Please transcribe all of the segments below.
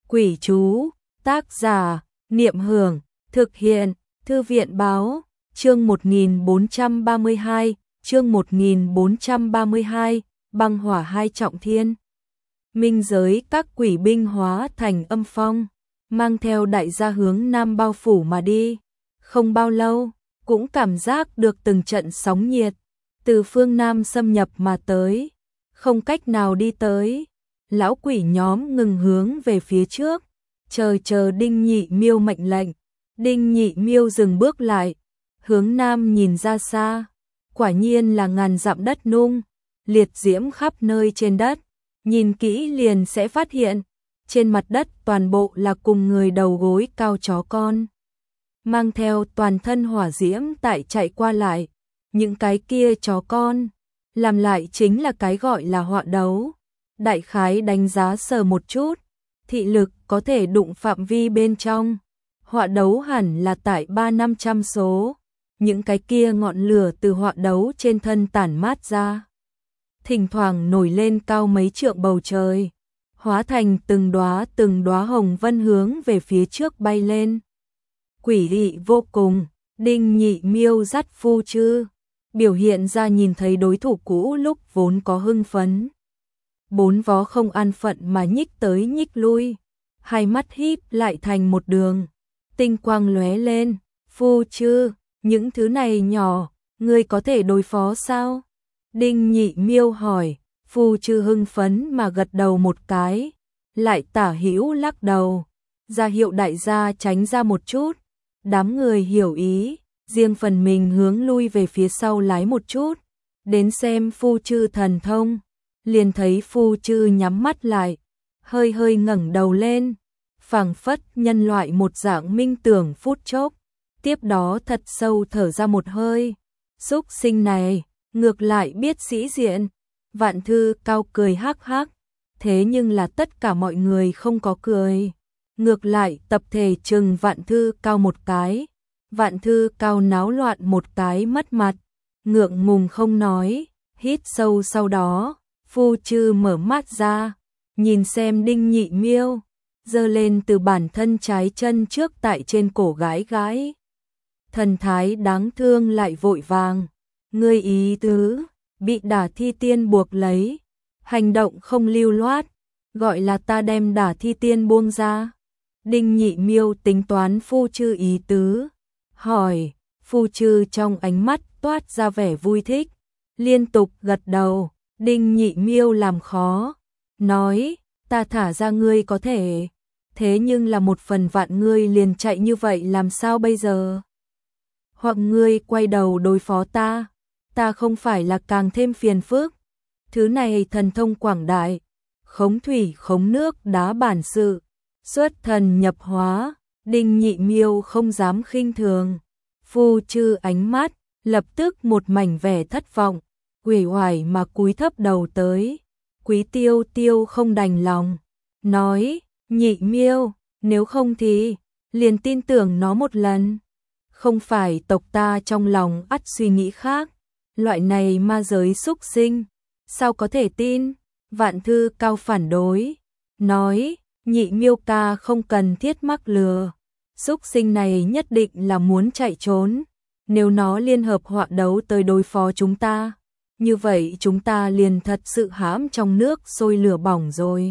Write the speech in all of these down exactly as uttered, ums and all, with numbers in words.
Quỷ chú, tác giả, Niệm Hưởng, thực hiện, Thư viện báo, chương một nghìn bốn trăm ba mươi hai, chương một nghìn bốn trăm ba mươi hai, băng hỏa hai trọng thiên. Minh giới các quỷ binh hóa thành âm phong, mang theo đại gia hướng nam bao phủ mà đi. Không bao lâu, cũng cảm giác được từng trận sóng nhiệt từ phương nam xâm nhập mà tới, không cách nào đi tới. Lão quỷ nhóm ngừng hướng về phía trước, chờ chờ Đinh Nhị Miêu mệnh lệnh. Đinh Nhị Miêu dừng bước lại, hướng nam nhìn ra xa, quả nhiên là ngàn dặm đất nung, liệt diễm khắp nơi trên đất, nhìn kỹ liền sẽ phát hiện, trên mặt đất toàn bộ là cùng người đầu gối cao chó con, mang theo toàn thân hỏa diễm tại chạy qua lại. Những cái kia chó con, làm lại chính là cái gọi là họa đấu. Đại khái đánh giá sờ một chút, thị lực có thể đụng phạm vi bên trong. Họa đấu hẳn là tại ba năm trăm số. Những cái kia ngọn lửa từ họa đấu trên thân tản mát ra, thỉnh thoảng nổi lên cao mấy trượng bầu trời, hóa thành từng đóa từng đóa hồng vân hướng về phía trước bay lên. Quỷ dị vô cùng. Đinh Nhị Miêu dắt Phu Chư, biểu hiện ra nhìn thấy đối thủ cũ lúc vốn có hưng phấn. Bốn vó không an phận mà nhích tới nhích lui, hai mắt híp lại thành một đường, tinh quang lóe lên. Phu Chư, những thứ này nhỏ, ngươi có thể đối phó sao? Đinh Nhị Miêu hỏi. Phu Chư hưng phấn mà gật đầu một cái, lại tả hữu lắc đầu, ra hiệu đại gia tránh ra một chút. Đám người hiểu ý, riêng phần mình hướng lui về phía sau lái một chút, đến xem Phu Chư thần thông. Liền thấy Phu Chư nhắm mắt lại, hơi hơi ngẩng đầu lên, phảng phất nhân loại một dạng minh tưởng phút chốc, tiếp đó thật sâu thở ra một hơi. Súc sinh này, ngược lại biết sĩ diện. Vạn Thư Cao cười hắc hắc, thế nhưng là tất cả mọi người không có cười, ngược lại tập thể chừng Vạn Thư Cao một cái. Vạn Thư Cao náo loạn một cái mất mặt, ngượng ngùng không nói, hít sâu. Sau đó Phu Chư mở mắt ra, nhìn xem Đinh Nhị Miêu, giơ lên từ bản thân trái chân trước tại trên cổ gái gái. Thần thái đáng thương lại vội vàng. Ngươi ý tứ, bị Đả Thi Tiên buộc lấy, hành động không lưu loát, gọi là ta đem Đả Thi Tiên buông ra. Đinh Nhị Miêu tính toán Phu Chư ý tứ, hỏi. Phu Chư trong ánh mắt toát ra vẻ vui thích, liên tục gật đầu. Đinh Nhị Miêu làm khó, nói, ta thả ra ngươi có thể, thế nhưng là một phần vạn ngươi liền chạy như vậy làm sao bây giờ? Hoặc ngươi quay đầu đối phó ta, ta không phải là càng thêm phiền phức. Thứ này thần thông quảng đại, khống thủy khống nước đá bản sự, xuất thần nhập hóa. Đinh Nhị Miêu không dám khinh thường. Phu Chư ánh mắt lập tức một mảnh vẻ thất vọng, uể oải mà cúi thấp đầu tới. Quý Tiêu Tiêu không đành lòng, nói, Nhị Miêu, nếu không thì liền tin tưởng nó một lần. Không phải tộc ta trong lòng ắt suy nghĩ khác, loại này ma giới súc sinh, sao có thể tin? Vạn Thư Cao phản đối, nói, Nhị Miêu ca không cần thiết mắc lừa, súc sinh này nhất định là muốn chạy trốn. Nếu nó liên hợp họa đấu tới đối phó chúng ta, như vậy chúng ta liền thật sự hãm trong nước sôi lửa bỏng rồi.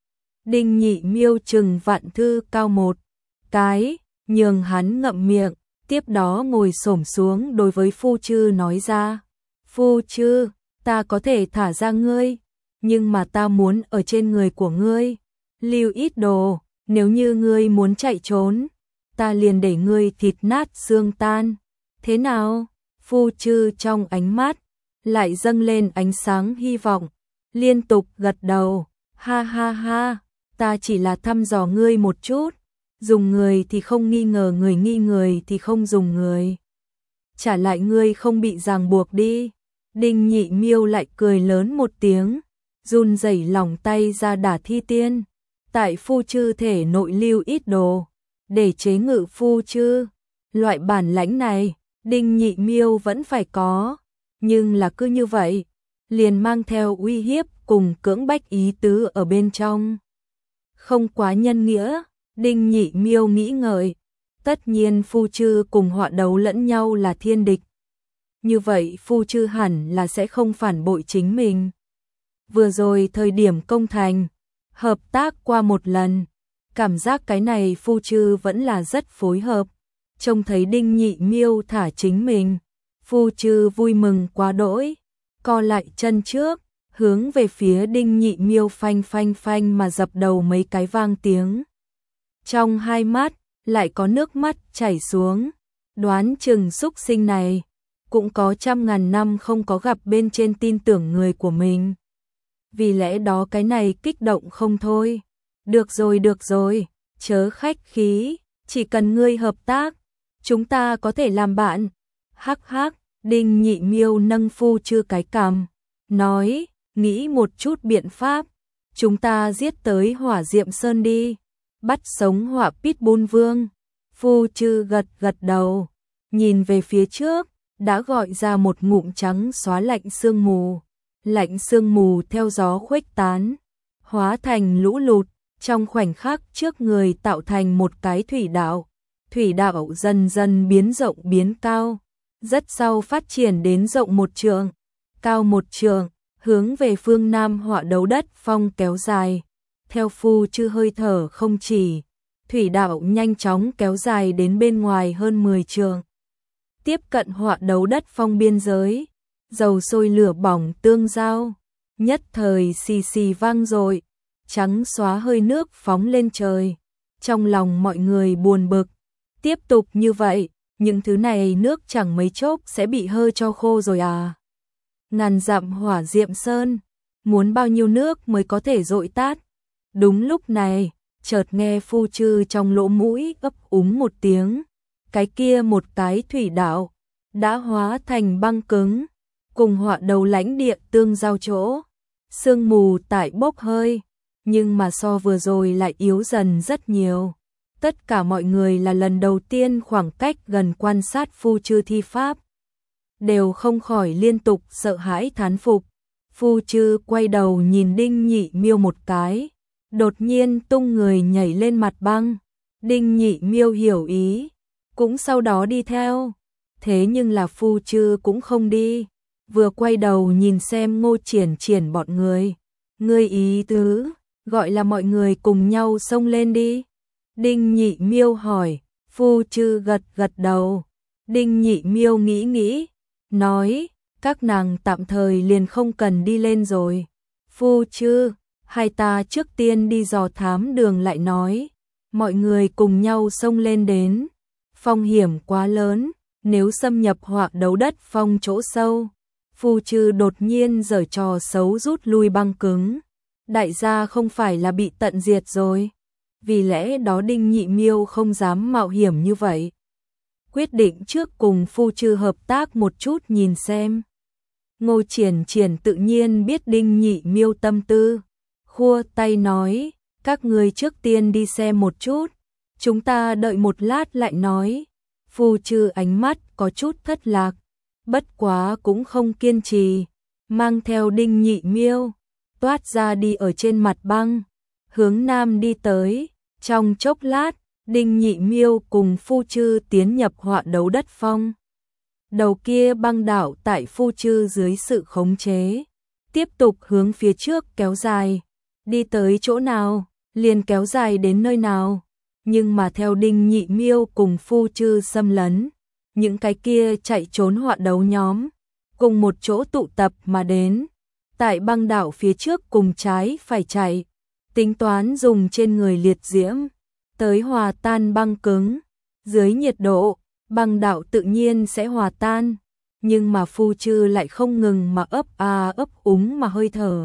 Đinh Nhị Miêu chừng Vạn Thư Cao một cái, nhường hắn ngậm miệng, tiếp đó ngồi xổm xuống đối với Phu Chư nói ra. Phu Chư, ta có thể thả ra ngươi, nhưng mà ta muốn ở trên người của ngươi lưu ít đồ, nếu như ngươi muốn chạy trốn, ta liền để ngươi thịt nát xương tan. Thế nào? Phu Chư trong ánh mắt lại dâng lên ánh sáng hy vọng, liên tục gật đầu. Ha ha ha, ta chỉ là thăm dò ngươi một chút, dùng người thì không nghi ngờ người, nghi người thì không dùng người. Trả lại ngươi không bị ràng buộc đi. Đinh Nhị Miêu lại cười lớn một tiếng, run rẩy lòng tay ra Đả Thi Tiên, tại Phu Chư thể nội lưu ít đồ, để chế ngự Phu Chư. Loại bản lãnh này, Đinh Nhị Miêu vẫn phải có, nhưng là cứ như vậy, liền mang theo uy hiếp cùng cưỡng bách ý tứ ở bên trong. không quá nhân nghĩa. Đinh Nhị Miêu nghĩ ngợi, tất nhiên Phu Chư cùng Họa Đấu lẫn nhau là thiên địch. Như vậy Phu Chư hẳn là sẽ không phản bội chính mình. Vừa rồi thời điểm công thành, hợp tác qua một lần, cảm giác cái này Phu Chư vẫn là rất phối hợp. Trông thấy Đinh Nhị Miêu thả chính mình, Phu Chư vui mừng quá đỗi, co lại chân trước, hướng về phía Đinh Nhị Miêu phanh phanh phanh mà dập đầu mấy cái vang tiếng. Trong hai mắt lại có nước mắt chảy xuống, đoán chừng xúc sinh này cũng có trăm ngàn năm không có gặp bên trên tin tưởng người của mình. Vì lẽ đó cái này kích động không thôi. Được rồi được rồi, chớ khách khí, chỉ cần ngươi hợp tác, chúng ta có thể làm bạn. Hắc hắc, Đinh Nhị Miêu nâng Phu Chư cái cằm, nói, nghĩ một chút biện pháp, chúng ta giết tới Hỏa Diệm Sơn đi, bắt sống Hỏa Pitbull Vương. Phu Chư gật gật đầu, nhìn về phía trước, đã gọi ra một ngụm trắng xóa lạnh sương mù. Lạnh sương mù theo gió khuếch tán, hóa thành lũ lụt, trong khoảnh khắc trước người tạo thành một cái thủy đạo. Thủy đạo dần dần biến rộng biến cao, rất sau phát triển đến rộng một trượng, cao một trượng, hướng về phương Nam Họa Đấu Đất Phong kéo dài. Theo Phu Chư hơi thở không chỉ, thủy đạo nhanh chóng kéo dài đến bên ngoài hơn mười trượng. Tiếp cận Họa Đấu Đất Phong biên giới, dầu sôi lửa bỏng tương giao, nhất thời xì xì vang dội, trắng xóa hơi nước phóng lên trời. Trong lòng mọi người buồn bực, tiếp tục như vậy, những thứ này nước chẳng mấy chốc sẽ bị hơi cho khô rồi à. Ngàn dặm Hỏa Diệm Sơn, muốn bao nhiêu nước mới có thể dội tát. Đúng lúc này, chợt nghe Phu Chư trong lỗ mũi ấp úng một tiếng, cái kia một cái thủy đạo đã hóa thành băng cứng, cùng Họa Đấu lãnh địa tương giao chỗ. Sương mù tại bốc hơi, nhưng mà so vừa rồi lại yếu dần rất nhiều. Tất cả mọi người là lần đầu tiên khoảng cách gần quan sát Phu Chư thi pháp, đều không khỏi liên tục sợ hãi thán phục. Phu Chư quay đầu nhìn Đinh Nhị Miêu một cái, đột nhiên tung người nhảy lên mặt băng. Đinh Nhị Miêu hiểu ý, cũng sau đó đi theo. Thế nhưng là Phu Chư cũng không đi, vừa quay đầu nhìn xem Ngô Triển Triển bọn người. Ngươi ý tứ, gọi là mọi người cùng nhau xông lên đi. Đinh Nhị Miêu hỏi, Phu Chư gật gật đầu. Đinh Nhị Miêu nghĩ nghĩ, nói, các nàng tạm thời liền không cần đi lên rồi. Phu Chư, hai ta trước tiên đi dò thám đường lại nói. Mọi người cùng nhau xông lên đến. Phong hiểm quá lớn, nếu xâm nhập Họa Đấu Đất Phong chỗ sâu. Phu Chư đột nhiên giở trò xấu rút lui băng cứng. Đại gia không phải là bị tận diệt rồi. Vì lẽ đó Đinh Nhị Miêu không dám mạo hiểm như vậy. Quyết định trước cùng Phu Chư hợp tác một chút nhìn xem. Ngô Triển Triển tự nhiên biết Đinh Nhị Miêu tâm tư. Khua tay nói, các người trước tiên đi xem một chút. Chúng ta đợi một lát lại nói. Phu Chư ánh mắt có chút thất lạc, bất quá cũng không kiên trì, mang theo Đinh Nhị Miêu, toát ra đi ở trên mặt băng, hướng Nam đi tới. Trong chốc lát, Đinh Nhị Miêu cùng Phu Chư tiến nhập Họa Đấu Đất Phong. Đầu kia băng đảo tại Phu Chư dưới sự khống chế, tiếp tục hướng phía trước kéo dài, đi tới chỗ nào, liền kéo dài đến nơi nào. Nhưng mà theo Đinh Nhị Miêu cùng Phu Chư xâm lấn, những cái kia chạy trốn Họa Đấu nhóm, cùng một chỗ tụ tập mà đến. Tại băng đảo phía trước cùng trái phải chạy, tính toán dùng trên người liệt diễm, tới hòa tan băng cứng. Dưới nhiệt độ, băng đảo tự nhiên sẽ hòa tan, nhưng mà Phu Chư lại không ngừng mà ấp a ấp úng mà hơi thở.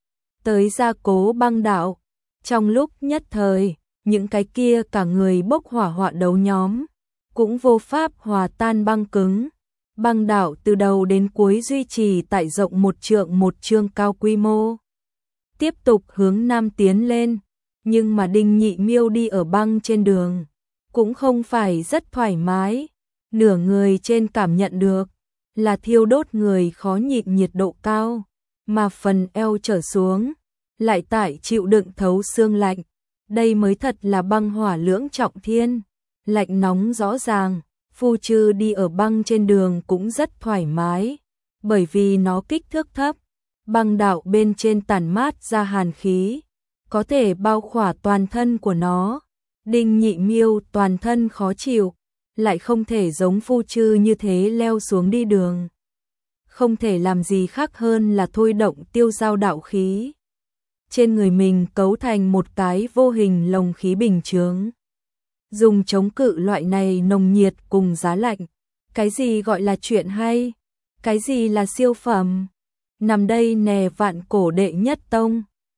Tới gia cố băng đảo, trong lúc nhất thời, những cái kia cả người bốc hỏa Họa Đấu nhóm, cũng vô pháp hòa tan băng cứng. Băng đảo từ đầu đến cuối duy trì tại rộng một trượng một trượng cao quy mô. Tiếp tục hướng Nam tiến lên, nhưng mà Đinh Nhị Miêu đi ở băng trên đường, cũng không phải rất thoải mái. Nửa người trên cảm nhận được là thiêu đốt người khó nhịn nhiệt độ cao, mà phần eo trở xuống lại tại chịu đựng thấu xương lạnh. Đây mới thật là băng hỏa lưỡng trọng thiên, lạnh nóng rõ ràng, Phu Chư đi ở băng trên đường cũng rất thoải mái, bởi vì nó kích thước thấp, băng đạo bên trên tản mát ra hàn khí, có thể bao khỏa toàn thân của nó. Đinh Nhị Miêu toàn thân khó chịu, lại không thể giống Phu Chư như thế leo xuống đi đường. Không thể làm gì khác hơn là thôi động tiêu giao đạo khí. Trên người mình cấu thành một cái vô hình lồng khí bình chướng. Dùng chống cự loại này nồng nhiệt cùng giá lạnh. Cái gì gọi là chuyện hay? Cái gì là siêu phẩm? Nằm đây nè vạn cổ đệ nhất tông.